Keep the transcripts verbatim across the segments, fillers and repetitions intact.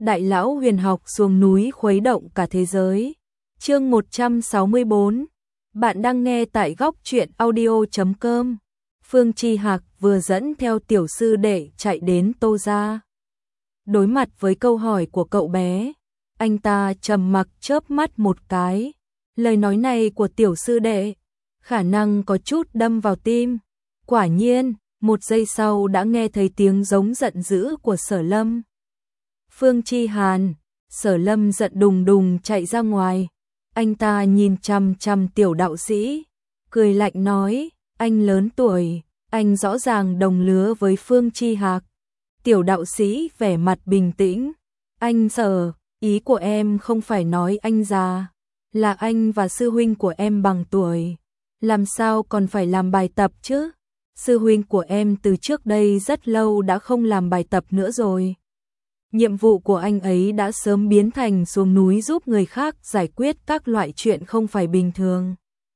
Đại lão huyền học xuống núi khuấy động cả thế giới. Chương một trăm sáu mươi bốn. Bạn đang nghe tại góc truyện audio chấm com. Phương Chi Hạc vừa dẫn theo tiểu sư đệ chạy đến Tô gia. Đối mặt với câu hỏi của cậu bé, anh ta trầm mặc chớp mắt một cái. Lời nói này của tiểu sư đệ, khả năng có chút đâm vào tim. Quả nhiên, một giây sau đã nghe thấy tiếng giống giận dữ của Sở Lâm. Phương Chi Hàn, Sở Lâm giận đùng đùng chạy ra ngoài. Anh ta nhìn chằm chằm tiểu đạo sĩ, cười lạnh nói, anh lớn tuổi, anh rõ ràng đồng lứa với Phương Chi Hạc. Tiểu đạo sĩ vẻ mặt bình tĩnh, anh Sở, ý của em không phải nói anh già, là anh và sư huynh của em bằng tuổi, làm sao còn phải làm bài tập chứ? Sư huynh của em từ trước đây rất lâu đã không làm bài tập nữa rồi. Nhiệm vụ của anh ấy đã sớm biến thành xuống núi giúp người khác giải quyết các loại chuyện không phải bình thường.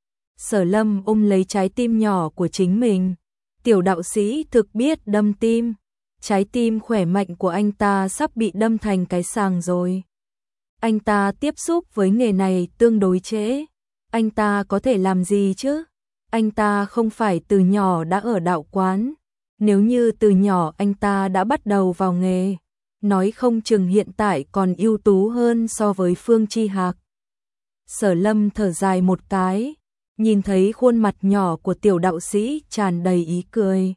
Sở Lâm ôm lấy trái tim nhỏ của chính mình. Tiểu đạo sĩ thực biết đâm tim. Trái tim khỏe mạnh của anh ta sắp bị đâm thành cái sàng rồi. Anh ta tiếp xúc với nghề này tương đối trễ. Anh ta có thể làm gì chứ? Anh ta không phải từ nhỏ đã ở đạo quán. Nếu như từ nhỏ anh ta đã bắt đầu vào nghề, nói không chừng hiện tại còn ưu tú hơn so với Phương Chi Hạc. Sở Lâm thở dài một cái, nhìn thấy khuôn mặt nhỏ của tiểu đạo sĩ tràn đầy ý cười.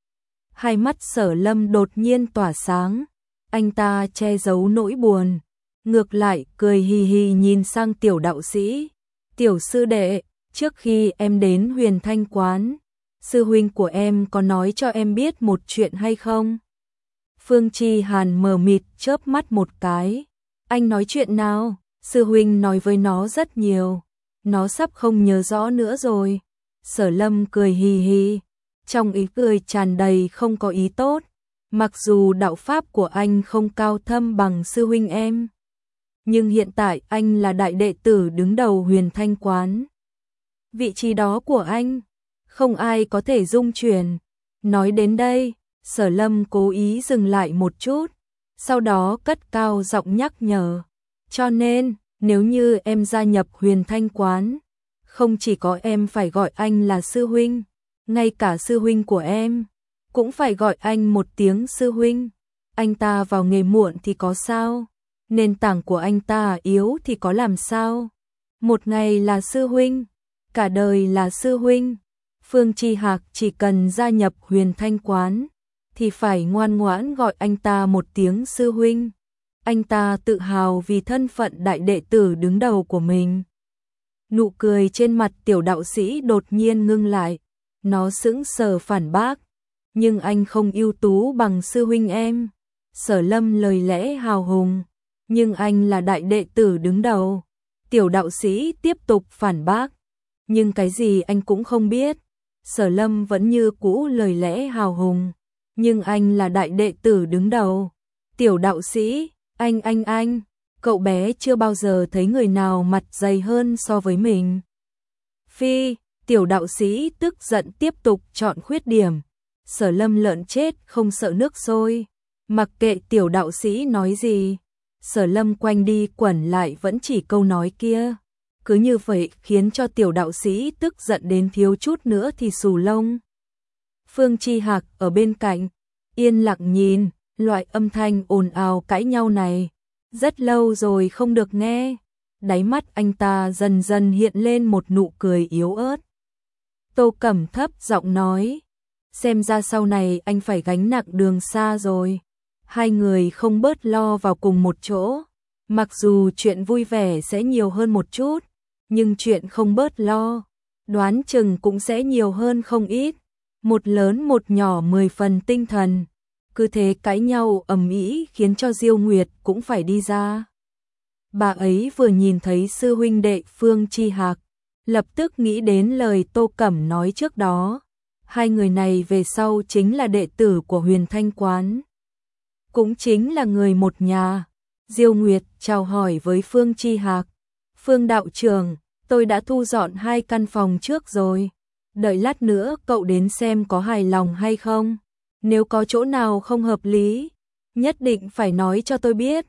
Hai mắt Sở Lâm đột nhiên tỏa sáng, anh ta che giấu nỗi buồn, ngược lại cười hì hì nhìn sang tiểu đạo sĩ. Tiểu sư đệ, trước khi em đến Huyền Thanh quán, sư huynh của em có nói cho em biết một chuyện hay không? Phương Chi Hàn mờ mịt chớp mắt một cái. Anh nói chuyện nào? Sư huynh nói với nó rất nhiều. Nó sắp không nhớ rõ nữa rồi. Sở Lâm cười hì hì. Trong ý cười tràn đầy không có ý tốt. Mặc dù đạo pháp của anh không cao thâm bằng sư huynh em, nhưng hiện tại anh là đại đệ tử đứng đầu Huyền Thanh quán. Vị trí đó của anh, không ai có thể dung chuyển. Nói đến đây, Sở Lâm cố ý dừng lại một chút, sau đó cất cao giọng nhắc nhở. Cho nên, nếu như em gia nhập Huyền Thanh quán, không chỉ có em phải gọi anh là sư huynh, ngay cả sư huynh của em cũng phải gọi anh một tiếng sư huynh. Anh ta vào nghề muộn thì có sao? Nền tảng của anh ta yếu thì có làm sao? Một ngày là sư huynh, cả đời là sư huynh. Phương Chi Hạc chỉ cần gia nhập Huyền Thanh quán thì phải ngoan ngoãn gọi anh ta một tiếng sư huynh. Anh ta tự hào vì thân phận đại đệ tử đứng đầu của mình. Nụ cười trên mặt tiểu đạo sĩ đột nhiên ngưng lại. Nó sững sờ phản bác. Nhưng anh không ưu tú bằng sư huynh em. Sở Lâm lời lẽ hào hùng. Nhưng anh là đại đệ tử đứng đầu. Tiểu đạo sĩ tiếp tục phản bác. Nhưng cái gì anh cũng không biết. Sở Lâm vẫn như cũ lời lẽ hào hùng. Nhưng anh là đại đệ tử đứng đầu. Tiểu đạo sĩ, anh anh anh, cậu bé chưa bao giờ thấy người nào mặt dày hơn so với mình. Phi, tiểu đạo sĩ tức giận tiếp tục chọn khuyết điểm. Sở Lâm lợn chết không sợ nước sôi. Mặc kệ tiểu đạo sĩ nói gì, Sở Lâm quanh đi quẩn lại vẫn chỉ câu nói kia. Cứ như vậy khiến cho tiểu đạo sĩ tức giận đến thiếu chút nữa thì xù lông. Phương Chi Hạc ở bên cạnh, yên lặng nhìn, loại âm thanh ồn ào cãi nhau này, rất lâu rồi không được nghe. Đáy mắt anh ta dần dần hiện lên một nụ cười yếu ớt. Tô Cẩm thấp giọng nói, xem ra sau này anh phải gánh nặng đường xa rồi. Hai người không bớt lo vào cùng một chỗ, mặc dù chuyện vui vẻ sẽ nhiều hơn một chút, nhưng chuyện không bớt lo, đoán chừng cũng sẽ nhiều hơn không ít. Một lớn một nhỏ mười phần tinh thần. Cứ thế cãi nhau ầm ĩ khiến cho Diêu Nguyệt cũng phải đi ra. Bà ấy vừa nhìn thấy sư huynh đệ Phương Chi Hạc, lập tức nghĩ đến lời Tô Cẩm nói trước đó. Hai người này về sau chính là đệ tử của Huyền Thanh quán, cũng chính là người một nhà. Diêu Nguyệt chào hỏi với Phương Chi Hạc. Phương đạo trưởng, tôi đã thu dọn hai căn phòng trước rồi. Đợi lát nữa cậu đến xem có hài lòng hay không. Nếu có chỗ nào không hợp lý, nhất định phải nói cho tôi biết.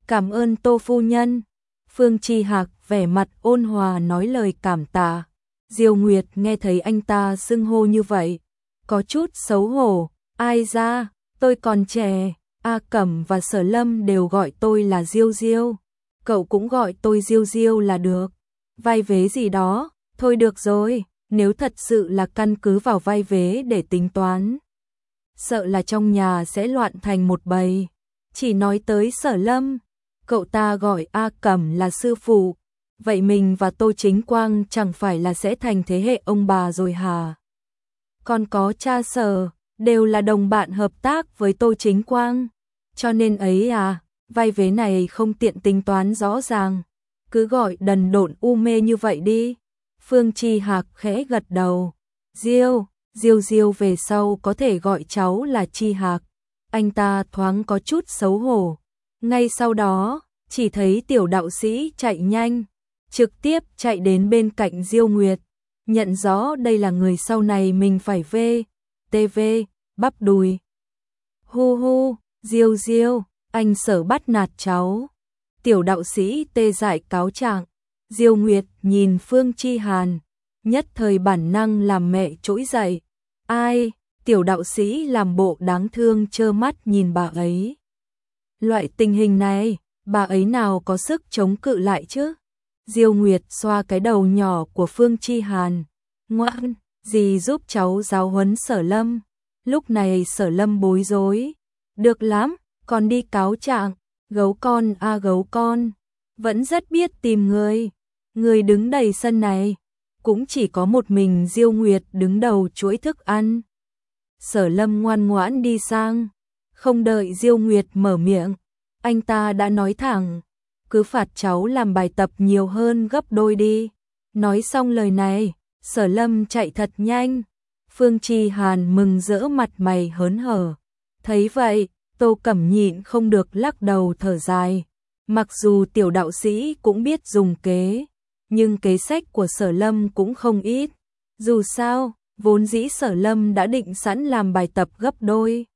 Cảm ơn Tô phu nhân. Phương Chi Hạc vẻ mặt ôn hòa nói lời cảm tạ. Diêu Nguyệt nghe thấy anh ta xưng hô như vậy, có chút xấu hổ. Ai ra, tôi còn trẻ, A Cẩm và Sở Lâm đều gọi tôi là Diêu Diêu. Cậu cũng gọi tôi Diêu Diêu là được. Vai vế gì đó, thôi được rồi, nếu thật sự là căn cứ vào vai vế để tính toán, sợ là trong nhà sẽ loạn thành một bầy. Chỉ nói tới Sở Lâm, cậu ta gọi A Cẩm là sư phụ, vậy mình và Tô Chính Quang chẳng phải là sẽ thành thế hệ ông bà rồi hả? Còn có cha Sở, đều là đồng bạn hợp tác với Tô Chính Quang, cho nên ấy à, vai vế này không tiện tính toán rõ ràng, cứ gọi đần độn u mê như vậy đi. Phương Chi Hạc khẽ gật đầu. Diêu, Diêu Diêu về sau có thể gọi cháu là Chi Hạc. Anh ta thoáng có chút xấu hổ. Ngay sau đó, chỉ thấy tiểu đạo sĩ chạy nhanh, trực tiếp chạy đến bên cạnh Diêu Nguyệt, nhận rõ đây là người sau này mình phải về, tê vê, bắp đùi. Hu hu, Diêu Diêu, anh Sở bắt nạt cháu. Tiểu đạo sĩ tê dại cáo trạng. Diêu Nguyệt nhìn Phương Chi Hàn, nhất thời bản năng làm mẹ trỗi dậy. Ai, tiểu đạo sĩ làm bộ đáng thương trơ mắt nhìn bà ấy. Loại tình hình này, bà ấy nào có sức chống cự lại chứ? Diêu Nguyệt xoa cái đầu nhỏ của Phương Chi Hàn. Ngoan, dì giúp cháu giáo huấn Sở Lâm. Lúc này Sở Lâm bối rối. Được lắm, còn đi cáo trạng. Gấu con a à gấu con, vẫn rất biết tìm người. Người đứng đầy sân này, cũng chỉ có một mình Diêu Nguyệt đứng đầu chuỗi thức ăn. Sở Lâm ngoan ngoãn đi sang, không đợi Diêu Nguyệt mở miệng, anh ta đã nói thẳng, cứ phạt cháu làm bài tập nhiều hơn gấp đôi đi. Nói xong lời này, Sở Lâm chạy thật nhanh. Phương Chi Hàn mừng rỡ mặt mày hớn hở. Thấy vậy, Tô Cẩm nhịn không được lắc đầu thở dài. Mặc dù tiểu đạo sĩ cũng biết dùng kế, nhưng kế sách của Sở Lâm cũng không ít. Dù sao, vốn dĩ Sở Lâm đã định sẵn làm bài tập gấp đôi.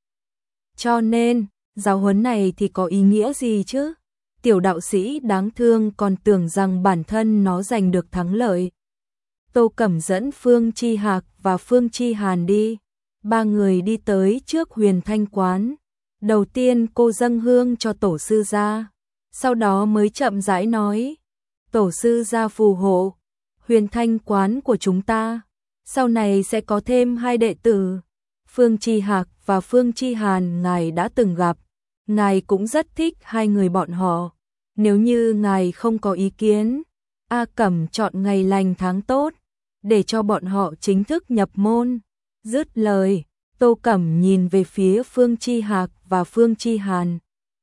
Cho nên, giáo huấn này thì có ý nghĩa gì chứ? Tiểu đạo sĩ đáng thương còn tưởng rằng bản thân nó giành được thắng lợi. Tô Cẩm dẫn Phương Chi Hạc và Phương Chi Hàn đi. Ba người đi tới trước Huyền Thanh quán. Đầu tiên cô dâng hương cho tổ sư gia, sau đó mới chậm rãi nói, tổ sư gia phù hộ, Huyền Thanh quán của chúng ta, sau này sẽ có thêm hai đệ tử. Phương Chi Hạc và Phương Chi Hàn ngài đã từng gặp, ngài cũng rất thích hai người bọn họ. Nếu như ngài không có ý kiến, A Cẩm chọn ngày lành tháng tốt, để cho bọn họ chính thức nhập môn. Dứt lời, Tô Cẩm nhìn về phía Phương Chi Hạc và Phương Chi Hàn.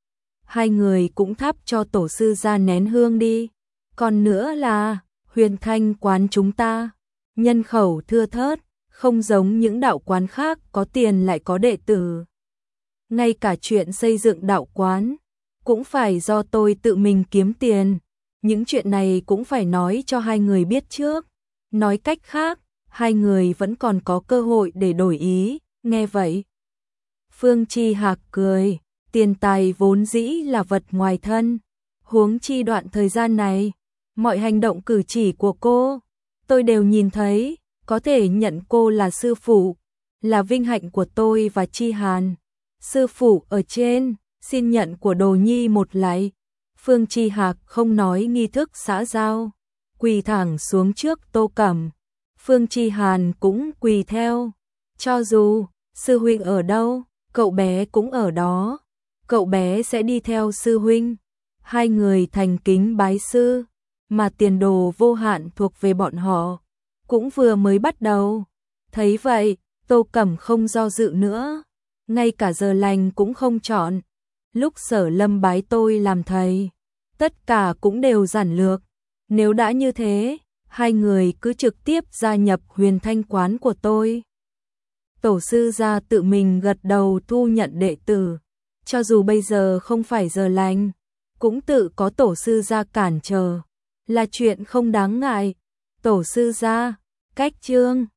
Hai người cũng thắp cho tổ sư ra nén hương đi. Còn nữa là, Huyền Thanh quán chúng ta, nhân khẩu thưa thớt, không giống những đạo quán khác có tiền lại có đệ tử. Ngay cả chuyện xây dựng đạo quán, cũng phải do tôi tự mình kiếm tiền. Những chuyện này cũng phải nói cho hai người biết trước. Nói cách khác, hai người vẫn còn có cơ hội để đổi ý. Nghe vậy, Phương Chi Hạc cười, tiền tài vốn dĩ là vật ngoài thân, huống chi đoạn thời gian này, mọi hành động cử chỉ của cô, tôi đều nhìn thấy, có thể nhận cô là sư phụ, là vinh hạnh của tôi và Chi Hàn. Sư phụ ở trên, xin nhận của đồ nhi một lạy. Phương Chi Hạc không nói nghi thức xã giao, quỳ thẳng xuống trước Tô Cẩm. Phương Chi Hàn cũng quỳ theo. Cho dù sư huynh ở đâu, cậu bé cũng ở đó. Cậu bé sẽ đi theo sư huynh. Hai người thành kính bái sư, mà tiền đồ vô hạn thuộc về bọn họ, cũng vừa mới bắt đầu. Thấy vậy, Tô Cẩm không do dự nữa, ngay cả giờ lành cũng không chọn. Lúc Sở Lâm bái tôi làm thầy, tất cả cũng đều giản lược. Nếu đã như thế, hai người cứ trực tiếp gia nhập Huyền Thanh quán của tôi. Tổ sư gia tự mình gật đầu thu nhận đệ tử. Cho dù bây giờ không phải giờ lành, cũng tự có tổ sư gia cản trở, là chuyện không đáng ngại. Tổ sư gia, cách chương